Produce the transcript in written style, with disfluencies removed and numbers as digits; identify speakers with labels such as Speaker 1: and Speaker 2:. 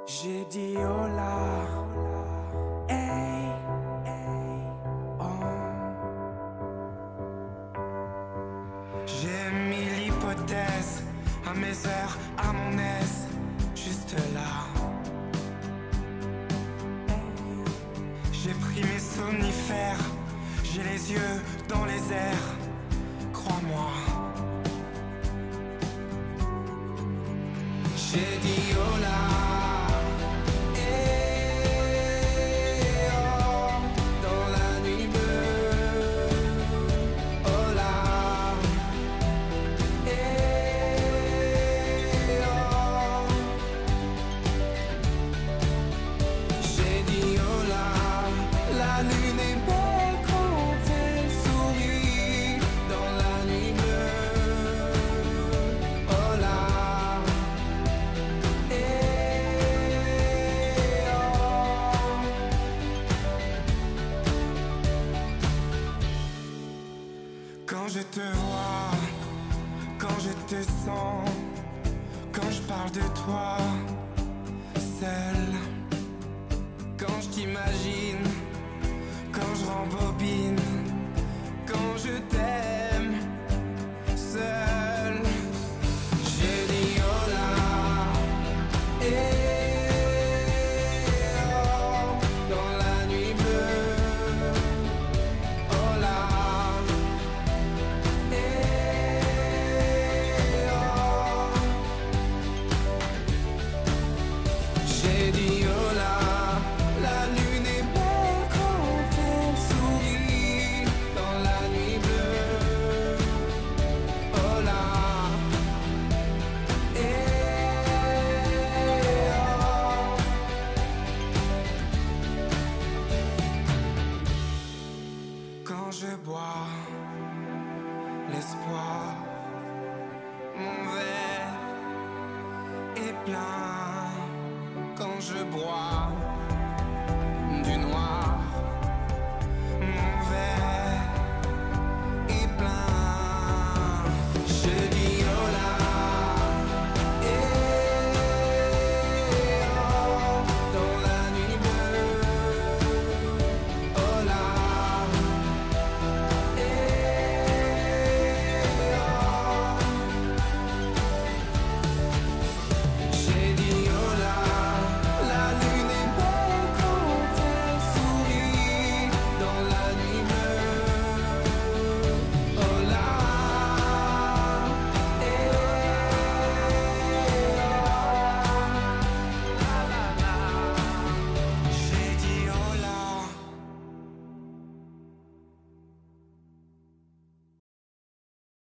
Speaker 1: J'ai dit hola, hey, hey, oh. J'ai mis l'hypothèse à mes heures, à mon aise, juste là. J'ai pris mes somnifères, j'ai les yeux dans les airs, crois-moi. J'ai dit hola. Quand je te vois, quand je te sens, quand je parle de toi, seul, quand je t'imagine, quand je rembobine, quand je t'aime, seul, j'ai dit hola, dans la nuit bleue, hola. J'ai dit hola, la lune est belle quand elle sourit dans la nuit bleue. Hola, quand je bois l'espoir, mon verre est plein. Quand je bois du noir.